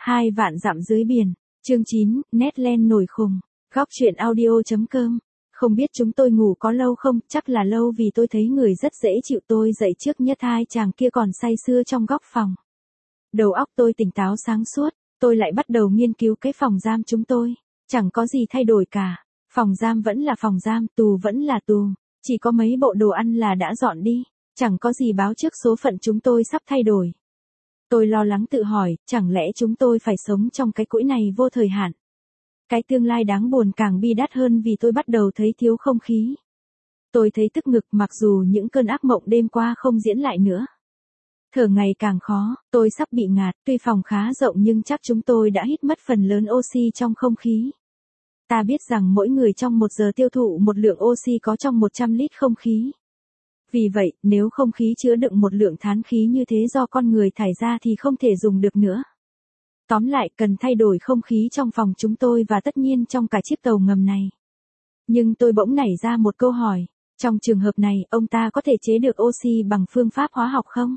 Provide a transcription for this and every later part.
Hai vạn dặm dưới biển. Chương 9, Netland nổi khùng. Góc truyện audio.com. Không biết chúng tôi ngủ có lâu không, chắc là lâu vì tôi thấy người rất dễ chịu. Tôi dậy trước nhất hai chàng kia còn say sưa trong góc phòng. Đầu óc tôi tỉnh táo sáng suốt, tôi lại bắt đầu nghiên cứu cái phòng giam chúng tôi. Chẳng có gì thay đổi cả. Phòng giam vẫn là phòng giam, tù vẫn là tù. Chỉ có mấy bộ đồ ăn là đã dọn đi. Chẳng có gì báo trước số phận chúng tôi sắp thay đổi. Tôi lo lắng tự hỏi, chẳng lẽ chúng tôi phải sống trong cái cõi này vô thời hạn? Cái tương lai đáng buồn càng bi đát hơn vì tôi bắt đầu thấy thiếu không khí. Tôi thấy tức ngực mặc dù những cơn ác mộng đêm qua không diễn lại nữa. Thở ngày càng khó, tôi sắp bị ngạt, tuy phòng khá rộng nhưng chắc chúng tôi đã hít mất phần lớn oxy trong không khí. Ta biết rằng mỗi người trong 1 giờ tiêu thụ một lượng oxy có trong 100 lít không khí. Vì vậy, nếu không khí chứa đựng một lượng than khí như thế do con người thải ra thì không thể dùng được nữa. Tóm lại, cần thay đổi không khí trong phòng chúng tôi và tất nhiên trong cả chiếc tàu ngầm này. Nhưng tôi bỗng nảy ra một câu hỏi, trong trường hợp này, ông ta có thể chế được oxy bằng phương pháp hóa học không?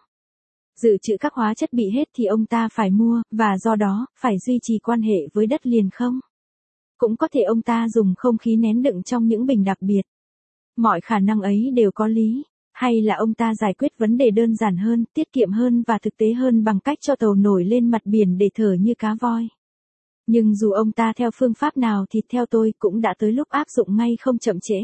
Dự trữ các hóa chất bị hết thì ông ta phải mua, và do đó, phải duy trì quan hệ với đất liền không? Cũng có thể ông ta dùng không khí nén đựng trong những bình đặc biệt. Mọi khả năng ấy đều có lý. Hay là ông ta giải quyết vấn đề đơn giản hơn, tiết kiệm hơn và thực tế hơn bằng cách cho tàu nổi lên mặt biển để thở như cá voi. Nhưng dù ông ta theo phương pháp nào thì theo tôi cũng đã tới lúc áp dụng ngay không chậm trễ.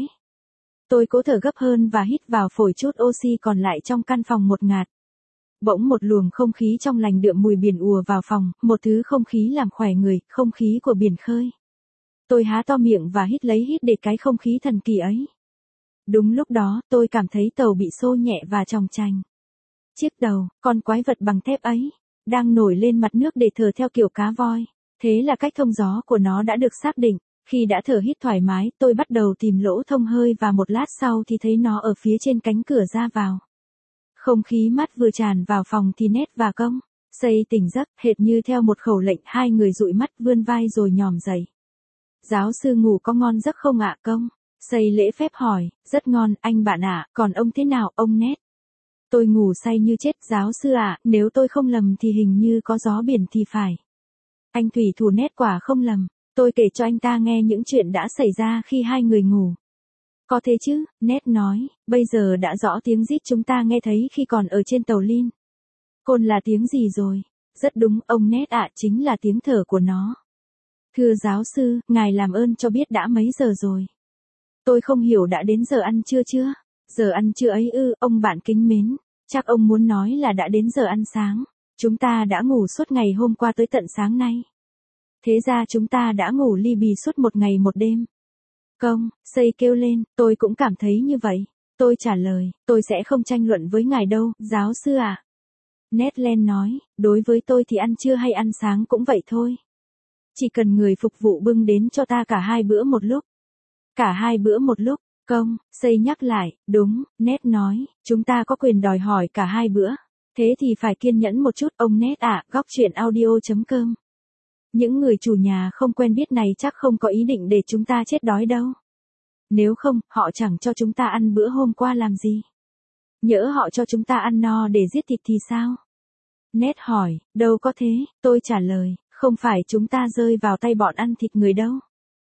Tôi cố thở gấp hơn và hít vào phổi chút oxy còn lại trong căn phòng một ngạt. Bỗng một luồng không khí trong lành đượm mùi biển ùa vào phòng, một thứ không khí làm khỏe người, không khí của biển khơi. Tôi há to miệng và hít lấy hít để cái không khí thần kỳ ấy. Đúng lúc đó, tôi cảm thấy tàu bị xô nhẹ và chòng chành. Chiếc tàu, con quái vật bằng thép ấy, đang nổi lên mặt nước để thở theo kiểu cá voi. Thế là cách thông gió của nó đã được xác định. Khi đã thở hít thoải mái, tôi bắt đầu tìm lỗ thông hơi và một lát sau thì thấy nó ở phía trên cánh cửa ra vào. Không khí mát vừa tràn vào phòng thì Ned và Công, Say tỉnh giấc, hệt như theo một khẩu lệnh. Hai người dụi mắt vươn vai rồi nhòm dậy. Giáo sư ngủ có ngon giấc không ạ Công? Say lễ phép hỏi, rất ngon, anh bạn ạ, còn ông thế nào, ông Ned? Tôi ngủ say như chết, giáo sư ạ, nếu tôi không lầm thì hình như có gió biển thì phải. Anh thủy thủ Ned quả không lầm, tôi kể cho anh ta nghe những chuyện đã xảy ra khi hai người ngủ. Có thế chứ, Ned nói, bây giờ đã rõ tiếng rít chúng ta nghe thấy khi còn ở trên tàu Lin. Côn là tiếng gì rồi? Rất đúng, ông Ned ạ, chính là tiếng thở của nó. Thưa giáo sư, ngài làm ơn cho biết đã mấy giờ rồi? Tôi không hiểu đã đến giờ ăn trưa chưa? Giờ ăn trưa ấy ư, ông bạn kính mến. Chắc ông muốn nói là đã đến giờ ăn sáng. Chúng ta đã ngủ suốt ngày hôm qua tới tận sáng nay. Thế ra chúng ta đã ngủ li bì suốt một ngày một đêm. Công, Say kêu lên, tôi cũng cảm thấy như vậy. Tôi trả lời, tôi sẽ không tranh luận với ngài đâu, giáo sư ạ. Netland nói, đối với tôi thì ăn trưa hay ăn sáng cũng vậy thôi. Chỉ cần người phục vụ bưng đến cho ta cả hai bữa một lúc. Cả hai bữa một lúc, Công, Say nhắc lại, đúng, Ned nói, chúng ta có quyền đòi hỏi cả hai bữa. Thế thì phải kiên nhẫn một chút, ông Ned ạ, góc truyện audio.com. Những người chủ nhà không quen biết này chắc không có ý định để chúng ta chết đói đâu. Nếu không, họ chẳng cho chúng ta ăn bữa hôm qua làm gì. Nhỡ họ cho chúng ta ăn no để giết thịt thì sao? Ned hỏi, đâu có thế, tôi trả lời, không phải chúng ta rơi vào tay bọn ăn thịt người đâu.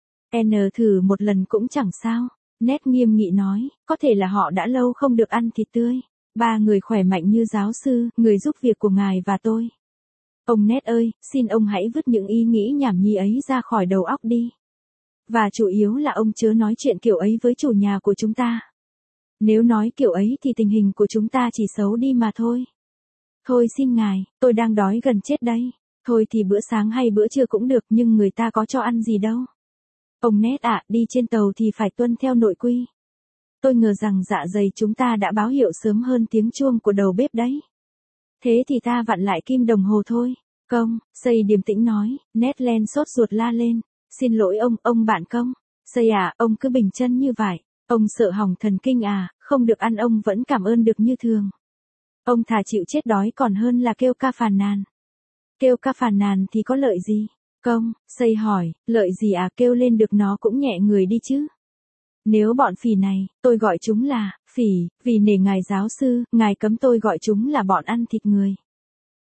Thử một lần cũng chẳng sao. Ned nghiêm nghị nói, có thể là họ đã lâu không được ăn thịt tươi. 3 người khỏe mạnh như giáo sư, người giúp việc của ngài và tôi. Ông Ned ơi, xin ông hãy vứt những ý nghĩ nhảm nhí ấy ra khỏi đầu óc đi. Và chủ yếu là ông chớ nói chuyện kiểu ấy với chủ nhà của chúng ta. Nếu nói kiểu ấy thì tình hình của chúng ta chỉ xấu đi mà thôi. Thôi xin ngài, tôi đang đói gần chết đây. Thôi thì bữa sáng hay bữa trưa cũng được nhưng người ta có cho ăn gì đâu. Ông Ned ạ, đi trên tàu thì phải tuân theo nội quy. Tôi ngờ rằng dạ dày chúng ta đã báo hiệu sớm hơn tiếng chuông của đầu bếp đấy. Thế thì ta vặn lại kim đồng hồ thôi. Công, Say điềm tĩnh nói, Netland sốt ruột la lên. Xin lỗi ông bạn Công. Say à, ông cứ bình chân như vậy. Ông sợ hỏng thần kinh à, không được ăn ông vẫn cảm ơn được như thường. Ông thà chịu chết đói còn hơn là kêu ca phàn nàn. Kêu ca phàn nàn thì có lợi gì? Công, Say hỏi, lợi gì à, kêu lên được nó cũng nhẹ người đi chứ. Nếu bọn phỉ này, tôi gọi chúng là phỉ, vì nể ngài giáo sư, ngài cấm tôi gọi chúng là bọn ăn thịt người.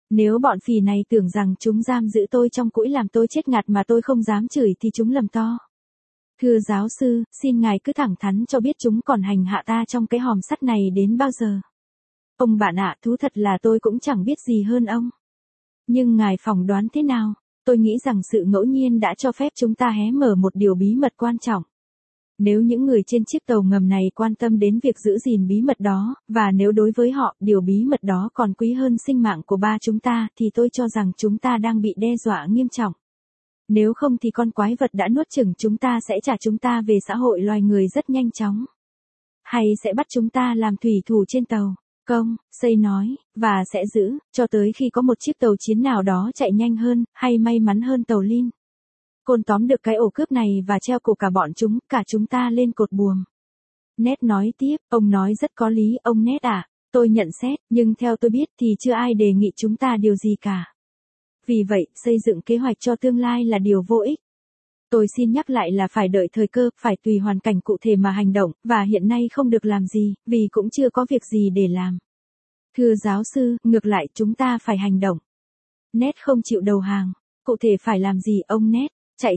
Nếu bọn phì này tưởng rằng chúng giam giữ tôi trong cũi làm tôi chết ngạt mà tôi không dám chửi thì chúng lầm to. Thưa giáo sư, xin ngài cứ thẳng thắn cho biết chúng còn hành hạ ta trong cái hòm sắt này đến bao giờ. Ông bạn ạ, thú thật là tôi cũng chẳng biết gì hơn ông. Nhưng ngài phỏng đoán thế nào? Tôi nghĩ rằng sự ngẫu nhiên đã cho phép chúng ta hé mở một điều bí mật quan trọng. Nếu những người trên chiếc tàu ngầm này quan tâm đến việc giữ gìn bí mật đó, và nếu đối với họ, điều bí mật đó còn quý hơn sinh mạng của ba chúng ta, thì tôi cho rằng chúng ta đang bị đe dọa nghiêm trọng. Nếu không thì con quái vật đã nuốt chửng chúng ta sẽ trả chúng ta về xã hội loài người rất nhanh chóng. Hay sẽ bắt chúng ta làm thủy thủ trên tàu. Công, Say nói, và sẽ giữ, cho tới khi có một chiếc tàu chiến nào đó chạy nhanh hơn, hay may mắn hơn tàu Lin. Côn tóm được cái ổ cướp này và treo cổ cả bọn chúng, cả chúng ta lên cột buồm. Ned nói tiếp, ông nói rất có lý, ông Ned ạ. Tôi nhận xét, nhưng theo tôi biết thì chưa ai đề nghị chúng ta điều gì cả. Vì vậy, xây dựng kế hoạch cho tương lai là điều vô ích. Tôi xin nhắc lại là phải đợi thời cơ, phải tùy hoàn cảnh cụ thể mà hành động, và hiện nay không được làm gì, vì cũng chưa có việc gì để làm. Thưa giáo sư, ngược lại chúng ta phải hành động. Ned không chịu đầu hàng. Cụ thể phải làm gì ông Ned?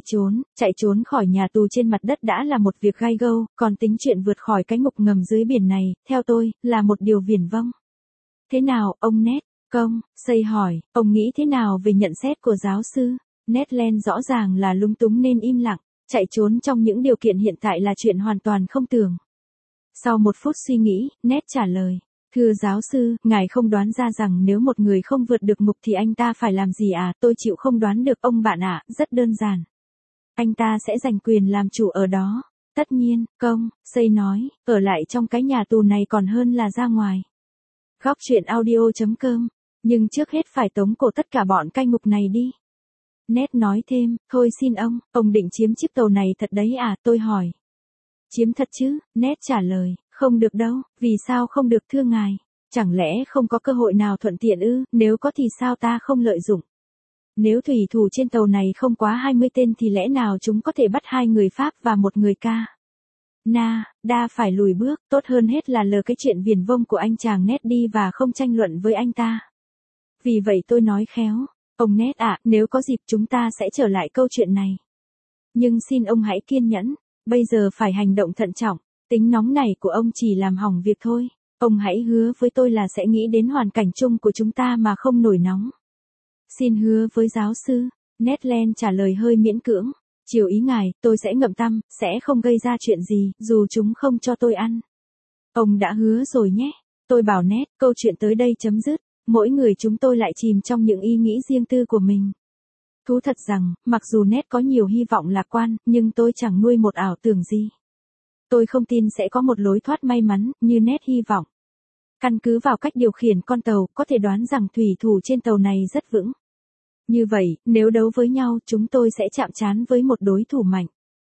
Chạy trốn khỏi nhà tù trên mặt đất đã là một việc gai gâu, còn tính chuyện vượt khỏi cái ngục ngầm dưới biển này, theo tôi, là một điều viển vông. Thế nào, ông Ned? Công, Say hỏi, ông nghĩ thế nào về nhận xét của giáo sư? Ned Land rõ ràng là lúng túng nên im lặng, chạy trốn trong những điều kiện hiện tại là chuyện hoàn toàn không tưởng. Sau một phút suy nghĩ, Ned trả lời, thưa giáo sư, ngài không đoán ra rằng nếu một người không vượt được ngục thì anh ta phải làm gì à? Tôi chịu không đoán được ông bạn ạ, rất đơn giản. Anh ta sẽ giành quyền làm chủ ở đó. Tất nhiên, Công, Say nói, ở lại trong cái nhà tù này còn hơn là ra ngoài. Góc truyện audio.com. Nhưng trước hết phải tống cổ tất cả bọn cai ngục này đi. Ned nói thêm, thôi xin ông định chiếm chiếc tàu này thật đấy à, tôi hỏi. Chiếm thật chứ, Ned trả lời, không được đâu, vì sao không được thưa ngài? Chẳng lẽ không có cơ hội nào thuận tiện ư, nếu có thì sao ta không lợi dụng? Nếu thủy thủ trên tàu này không quá 20 tên thì lẽ nào chúng có thể bắt 2 người Pháp và 1 người Đa phải lùi bước, tốt hơn hết là lờ cái chuyện viển vông của anh chàng Ned đi và không tranh luận với anh ta. Vì vậy tôi nói khéo, ông Ned ạ, nếu có dịp chúng ta sẽ trở lại câu chuyện này. Nhưng xin ông hãy kiên nhẫn, bây giờ phải hành động thận trọng, tính nóng này của ông chỉ làm hỏng việc thôi. Ông hãy hứa với tôi là sẽ nghĩ đến hoàn cảnh chung của chúng ta mà không nổi nóng. Xin hứa với giáo sư, Ned Land trả lời hơi miễn cưỡng. Chiều ý ngài, tôi sẽ ngậm tăm, sẽ không gây ra chuyện gì, dù chúng không cho tôi ăn. Ông đã hứa rồi nhé. Tôi bảo Ned, câu chuyện tới đây chấm dứt. Mỗi người chúng tôi lại chìm trong những ý nghĩ riêng tư của mình. Thú thật rằng, mặc dù Ned có nhiều hy vọng lạc quan, nhưng tôi chẳng nuôi một ảo tưởng gì. Tôi không tin sẽ có một lối thoát may mắn, như Ned hy vọng. Căn cứ vào cách điều khiển con tàu, có thể đoán rằng thủy thủ trên tàu này rất vững. Như vậy, nếu đấu với nhau, chúng tôi sẽ chạm trán với một đối thủ mạnh.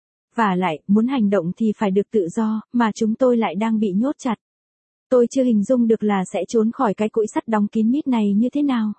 Và lại, muốn hành động thì phải được tự do, mà chúng tôi lại đang bị nhốt chặt. Tôi chưa hình dung được là sẽ trốn khỏi cái cũi sắt đóng kín mít này như thế nào.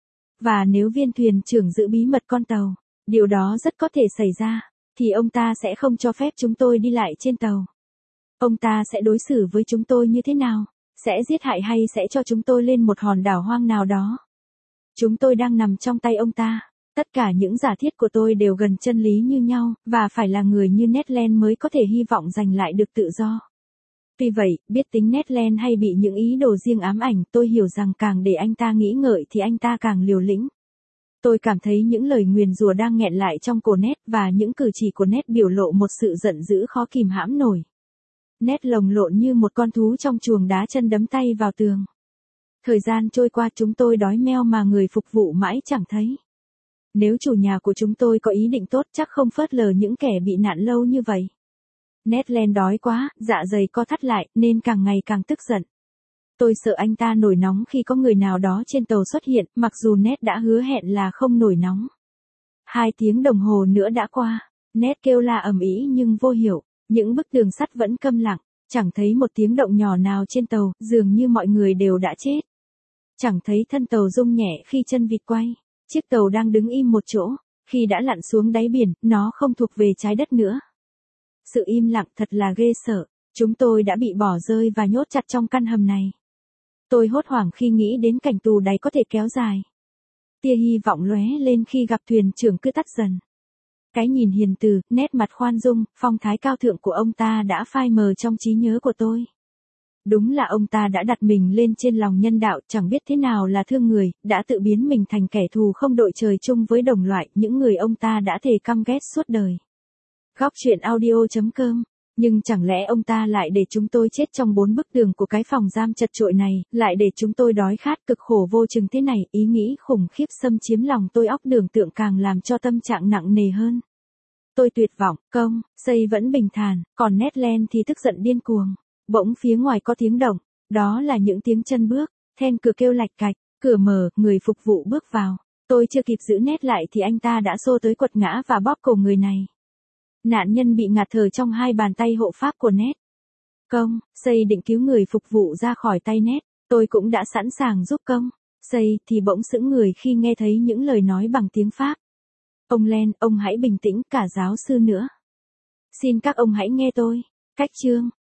Và nếu viên thuyền trưởng giữ bí mật con tàu, điều đó rất có thể xảy ra, thì ông ta sẽ không cho phép chúng tôi đi lại trên tàu. Ông ta sẽ đối xử với chúng tôi như thế nào? Sẽ giết hại hay sẽ cho chúng tôi lên một hòn đảo hoang nào đó? Chúng tôi đang nằm trong tay ông ta. Tất cả những giả thiết của tôi đều gần chân lý như nhau, và phải là người như Ned Land mới có thể hy vọng giành lại được tự do. Tuy vậy, biết tính Ned Land hay bị những ý đồ riêng ám ảnh, tôi hiểu rằng càng để anh ta nghĩ ngợi thì anh ta càng liều lĩnh. Tôi cảm thấy những lời nguyền rủa đang nghẹn lại trong cổ Ned, và những cử chỉ của Ned biểu lộ một sự giận dữ khó kìm hãm nổi. Ned lồng lộn như một con thú trong chuồng đá, chân đấm tay vào tường. Thời gian trôi qua, chúng tôi đói meo mà người phục vụ mãi chẳng thấy. Nếu chủ nhà của chúng tôi có ý định tốt chắc không phớt lờ những kẻ bị nạn lâu như vậy. Ned Land đói quá, dạ dày co thắt lại, nên càng ngày càng tức giận. Tôi sợ anh ta nổi nóng khi có người nào đó trên tàu xuất hiện, mặc dù Ned đã hứa hẹn là không nổi nóng. 2 tiếng đồng hồ nữa đã qua. Ned kêu la ầm ĩ nhưng vô hiệu. Những bức tường sắt vẫn câm lặng. Chẳng thấy một tiếng động nhỏ nào trên tàu, dường như mọi người đều đã chết. Chẳng thấy thân tàu rung nhẹ khi chân vịt quay. Chiếc tàu đang đứng im một chỗ. Khi đã lặn xuống đáy biển, nó không thuộc về trái đất nữa. Sự im lặng thật là ghê sợ. Chúng tôi đã bị bỏ rơi và nhốt chặt trong căn hầm này. Tôi hốt hoảng khi nghĩ đến cảnh tù đáy có thể kéo dài. tia hy vọng lóe lên khi gặp thuyền trưởng cứ tắt dần. Cái nhìn hiền từ, nét mặt khoan dung, phong thái cao thượng của ông ta đã phai mờ trong trí nhớ của tôi. Đúng là ông ta đã đặt mình lên trên lòng nhân đạo, chẳng biết thế nào là thương người, đã tự biến mình thành kẻ thù không đội trời chung với đồng loại, những người ông ta đã thề căm ghét suốt đời. Góc truyện audio.com. Nhưng chẳng lẽ ông ta lại để chúng tôi chết trong 4 bức tường của cái phòng giam chật chội này, lại để chúng tôi đói khát cực khổ vô chừng thế này, ý nghĩ khủng khiếp xâm chiếm lòng tôi, óc tưởng tượng càng làm cho tâm trạng nặng nề hơn. Tôi tuyệt vọng, công, Xây vẫn bình thản, còn Ned thì tức giận điên cuồng. Bỗng phía ngoài có tiếng động, đó là những tiếng chân bước, then cửa kêu lạch cạch, cửa mở, người phục vụ bước vào. Tôi chưa kịp giữ Ned lại thì anh ta đã xô tới quật ngã và bóp cổ người này. Nạn nhân bị ngạt thở trong 2 bàn tay hộ pháp của Ned. Công, Xây định cứu người phục vụ ra khỏi tay Ned, tôi cũng đã sẵn sàng giúp công. Xây thì bỗng sững người khi nghe thấy những lời nói bằng tiếng Pháp. Ông Len, ông hãy bình tĩnh, cả giáo sư nữa. Xin các ông hãy nghe tôi. Cách chương.